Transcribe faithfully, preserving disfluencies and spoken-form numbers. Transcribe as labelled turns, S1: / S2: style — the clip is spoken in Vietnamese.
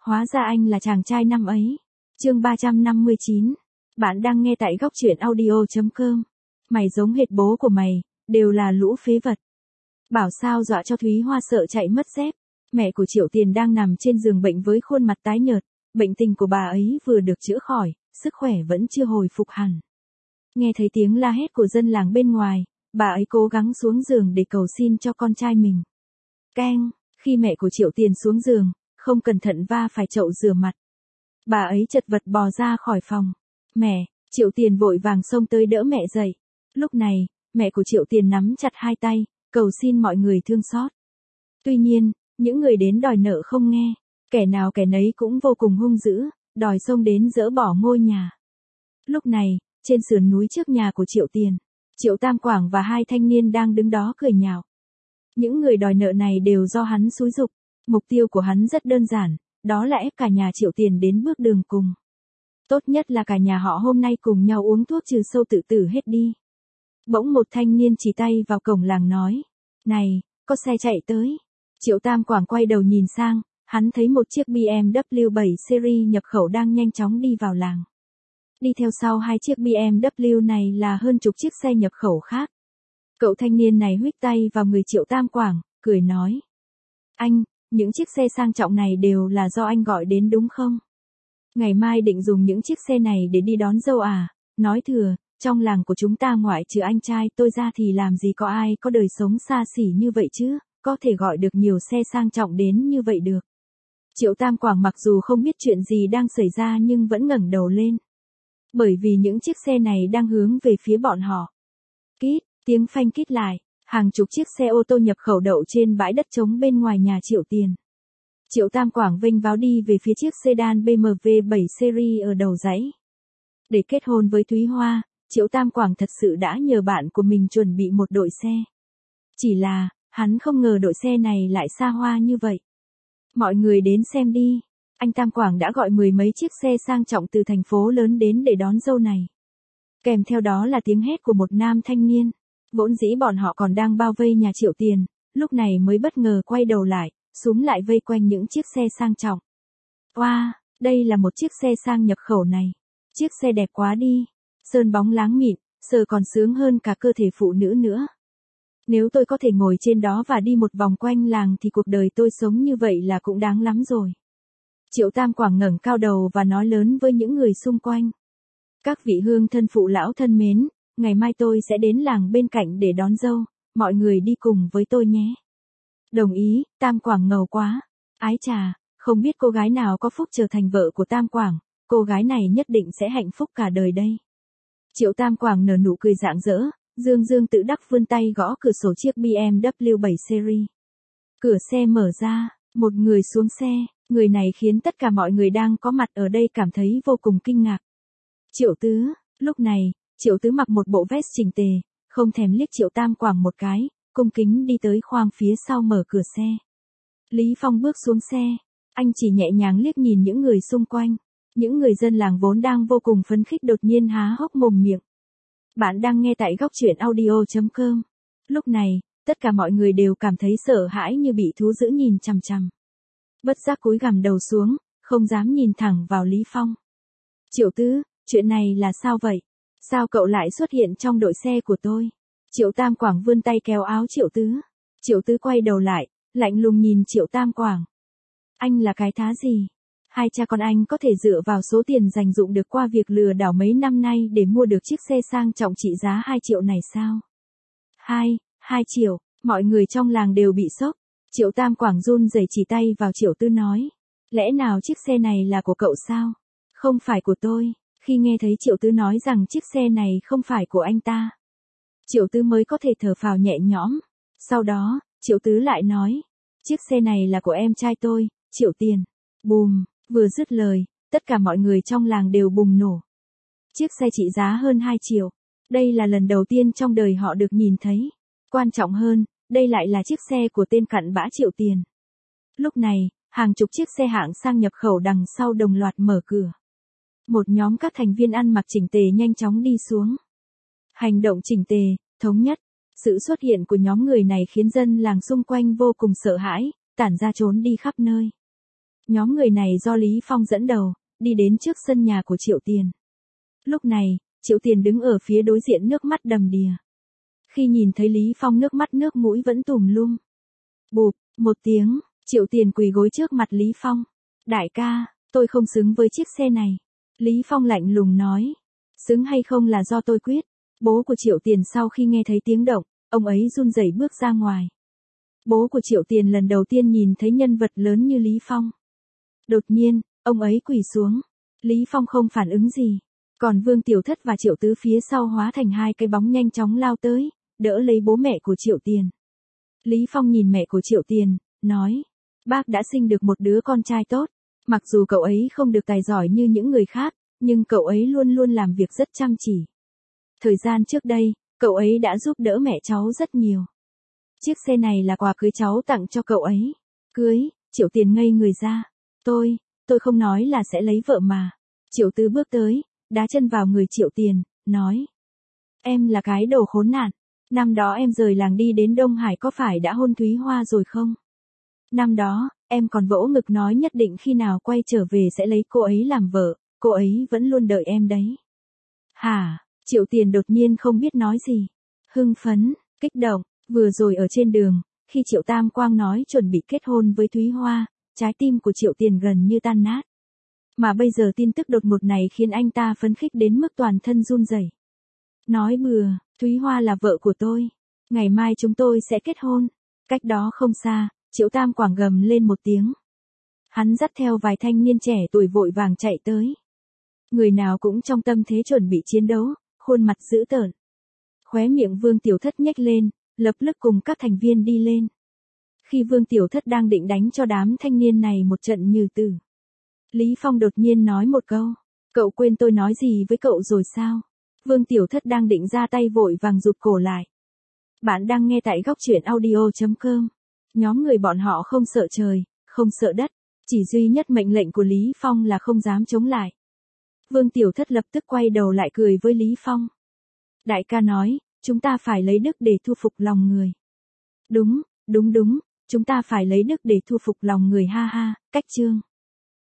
S1: Hóa ra anh là chàng trai năm ấy. Chương ba trăm năm mươi chín. Bạn đang nghe tại góc truyện audio chấm com. Mày giống hệt bố của mày, đều là lũ phế vật. Bảo sao dọa cho Thúy Hoa sợ chạy mất dép. Mẹ của Triệu Tiền đang nằm trên giường bệnh với khuôn mặt tái nhợt, bệnh tình của bà ấy vừa được chữa khỏi, sức khỏe vẫn chưa hồi phục hẳn. Nghe thấy tiếng la hét của dân làng bên ngoài, bà ấy cố gắng xuống giường để cầu xin cho con trai mình. Keng, khi mẹ của Triệu Tiền xuống giường, không cẩn thận va phải chậu rửa mặt. Bà ấy chật vật bò ra khỏi phòng. Mẹ, Triệu Tiền vội vàng xông tới đỡ mẹ dậy. Lúc này, mẹ của Triệu Tiền nắm chặt hai tay, cầu xin mọi người thương xót. Tuy nhiên, những người đến đòi nợ không nghe, kẻ nào kẻ nấy cũng vô cùng hung dữ, đòi xông đến dỡ bỏ ngôi nhà. Lúc này, trên sườn núi trước nhà của Triệu Tiền, Triệu Tam Quảng và hai thanh niên đang đứng đó cười nhạo. Những người đòi nợ này đều do hắn xúi giục, mục tiêu của hắn rất đơn giản, đó là ép cả nhà Triệu Tiền đến bước đường cùng. Tốt nhất là cả nhà họ hôm nay cùng nhau uống thuốc trừ sâu tự tử hết đi. Bỗng một thanh niên chỉ tay vào cổng làng nói, này, có xe chạy tới. Triệu Tam Quảng quay đầu nhìn sang, hắn thấy một chiếc bê em vê bảy series nhập khẩu đang nhanh chóng đi vào làng. Đi theo sau hai chiếc bê em vê này là hơn chục chiếc xe nhập khẩu khác. Cậu thanh niên này huých tay vào người Triệu Tam Quảng, cười nói. Anh, những chiếc xe sang trọng này đều là do anh gọi đến đúng không? Ngày mai định dùng những chiếc xe này để đi đón dâu à? Nói thừa, trong làng của chúng ta ngoại trừ anh trai tôi ra thì làm gì có ai có đời sống xa xỉ như vậy chứ, có thể gọi được nhiều xe sang trọng đến như vậy được. Triệu Tam Quảng mặc dù không biết chuyện gì đang xảy ra nhưng vẫn ngẩng đầu lên. Bởi vì những chiếc xe này đang hướng về phía bọn họ. Kít, tiếng phanh kít lại, hàng chục chiếc xe ô tô nhập khẩu đậu trên bãi đất trống bên ngoài nhà Triệu Tiền. Triệu Tam Quảng vênh váo đi về phía chiếc sedan bê em vê bảy series ở đầu dãy. Để kết hôn với Thúy Hoa, Triệu Tam Quảng thật sự đã nhờ bạn của mình chuẩn bị một đội xe. Chỉ là, hắn không ngờ đội xe này lại xa hoa như vậy. Mọi người đến xem đi. Anh Tam Quảng đã gọi mười mấy chiếc xe sang trọng từ thành phố lớn đến để đón dâu này. Kèm theo đó là tiếng hét của một nam thanh niên. Vốn dĩ bọn họ còn đang bao vây nhà Triệu Tiền, lúc này mới bất ngờ quay đầu lại, xúm lại vây quanh những chiếc xe sang trọng. Wow, đây là một chiếc xe sang nhập khẩu này. Chiếc xe đẹp quá đi. Sơn bóng láng mịn, sờ còn sướng hơn cả cơ thể phụ nữ nữa. Nếu tôi có thể ngồi trên đó và đi một vòng quanh làng thì cuộc đời tôi sống như vậy là cũng đáng lắm rồi. Triệu Tam Quảng ngẩng cao đầu và nói lớn với những người xung quanh. Các vị hương thân phụ lão thân mến, ngày mai tôi sẽ đến làng bên cạnh để đón dâu, mọi người đi cùng với tôi nhé. Đồng ý, Tam Quảng ngầu quá. Ái chà, không biết cô gái nào có phúc trở thành vợ của Tam Quảng, cô gái này nhất định sẽ hạnh phúc cả đời đây. Triệu Tam Quảng nở nụ cười rạng rỡ, dương dương tự đắc vươn tay gõ cửa sổ chiếc bê em vê bảy series. Cửa xe mở ra, một người xuống xe, người này khiến tất cả mọi người đang có mặt ở đây cảm thấy vô cùng kinh ngạc. Triệu Tứ, lúc này, Triệu Tứ mặc một bộ vest chỉnh tề, không thèm liếc Triệu Tam Quảng một cái, cung kính đi tới khoang phía sau mở cửa xe. Lý Phong bước xuống xe, anh chỉ nhẹ nhàng liếc nhìn những người xung quanh. Những người dân làng vốn đang vô cùng phấn khích đột nhiên há hốc mồm miệng. Bạn đang nghe tại góc truyện audio chấm com. Lúc này, tất cả mọi người đều cảm thấy sợ hãi như bị thú dữ nhìn chằm chằm. Bất giác cúi gằm đầu xuống, không dám nhìn thẳng vào Lý Phong. Triệu Tứ, chuyện này là sao vậy? Sao cậu lại xuất hiện trong đội xe của tôi? Triệu Tam Quảng vươn tay kéo áo Triệu Tứ. Triệu Tứ quay đầu lại, lạnh lùng nhìn Triệu Tam Quảng. Anh là cái thá gì? Hai cha con anh có thể dựa vào số tiền dành dụm được qua việc lừa đảo mấy năm nay để mua được chiếc xe sang trọng trị giá hai triệu này sao? Hai, hai triệu, mọi người trong làng đều bị sốc. Triệu Tam Quảng run rẩy chỉ tay vào Triệu Tứ nói. Lẽ nào chiếc xe này là của cậu sao? Không phải của tôi. Khi nghe thấy Triệu Tứ nói rằng chiếc xe này không phải của anh ta, Triệu Tứ mới có thể thở phào nhẹ nhõm. Sau đó, Triệu Tứ lại nói. Chiếc xe này là của em trai tôi, Triệu Tiền. Bùm. Vừa dứt lời, tất cả mọi người trong làng đều bùng nổ. Chiếc xe trị giá hơn hai triệu. Đây là lần đầu tiên trong đời họ được nhìn thấy. Quan trọng hơn, đây lại là chiếc xe của tên cặn bã Triệu Tiền. Lúc này, hàng chục chiếc xe hạng sang nhập khẩu đằng sau đồng loạt mở cửa. Một nhóm các thành viên ăn mặc chỉnh tề nhanh chóng đi xuống. Hành động chỉnh tề, thống nhất. Sự xuất hiện của nhóm người này khiến dân làng xung quanh vô cùng sợ hãi, tản ra trốn đi khắp nơi. Nhóm người này do Lý Phong dẫn đầu, đi đến trước sân nhà của Triệu Tiền. Lúc này, Triệu Tiền đứng ở phía đối diện nước mắt đầm đìa. Khi nhìn thấy Lý Phong nước mắt nước mũi vẫn tùm lum. Bụp, một tiếng, Triệu Tiền quỳ gối trước mặt Lý Phong. Đại ca, tôi không xứng với chiếc xe này. Lý Phong lạnh lùng nói. Xứng hay không là do tôi quyết. Bố của Triệu Tiền sau khi nghe thấy tiếng động, ông ấy run rẩy bước ra ngoài. Bố của Triệu Tiền lần đầu tiên nhìn thấy nhân vật lớn như Lý Phong. Đột nhiên, ông ấy quỳ xuống. Lý Phong không phản ứng gì. Còn Vương Tiểu Thất và Triệu Tứ phía sau hóa thành hai cái bóng nhanh chóng lao tới, đỡ lấy bố mẹ của Triệu Tiền. Lý Phong nhìn mẹ của Triệu Tiền, nói. Bác đã sinh được một đứa con trai tốt. Mặc dù cậu ấy không được tài giỏi như những người khác, nhưng cậu ấy luôn luôn làm việc rất chăm chỉ. Thời gian trước đây, cậu ấy đã giúp đỡ mẹ cháu rất nhiều. Chiếc xe này là quà cưới cháu tặng cho cậu ấy. Cưới, Triệu Tiền ngây người ra. Tôi, tôi không nói là sẽ lấy vợ mà. Triệu Tứ bước tới, đá chân vào người Triệu Tiền, nói. Em là cái đồ khốn nạn. Năm đó em rời làng đi đến Đông Hải có phải đã hôn Thúy Hoa rồi không? Năm đó, em còn vỗ ngực nói nhất định khi nào quay trở về sẽ lấy cô ấy làm vợ, cô ấy vẫn luôn đợi em đấy. Hả? Triệu Tiền đột nhiên không biết nói gì. Hưng phấn, kích động, vừa rồi ở trên đường, khi Triệu Tam Quang nói chuẩn bị kết hôn với Thúy Hoa, trái tim của Triệu Tiền gần như tan nát. Mà bây giờ tin tức đột ngột này khiến anh ta phấn khích đến mức toàn thân run rẩy. Nói bừa, Thúy Hoa là vợ của tôi. Ngày mai chúng tôi sẽ kết hôn. Cách đó không xa, Triệu Tam Quang gầm lên một tiếng. Hắn dắt theo vài thanh niên trẻ tuổi vội vàng chạy tới. Người nào cũng trong tâm thế chuẩn bị chiến đấu, khuôn mặt dữ tợn. Khóe miệng Vương Tiểu Thất nhếch lên, lập tức cùng các thành viên đi lên. Khi Vương Tiểu Thất đang định đánh cho đám thanh niên này một trận như tử, Lý Phong đột nhiên nói một câu. Cậu quên tôi nói gì với cậu rồi sao? Vương Tiểu Thất đang định ra tay vội vàng rụt cổ lại. Bạn đang nghe tại góc truyện audio chấm com. Nhóm người bọn họ không sợ trời, không sợ đất, chỉ duy nhất mệnh lệnh của Lý Phong là không dám chống lại. Vương Tiểu Thất lập tức quay đầu lại cười với Lý Phong. Đại ca nói, chúng ta phải lấy đức để thu phục lòng người. Đúng, đúng đúng, chúng ta phải lấy đức để thu phục lòng người ha ha, cách chương.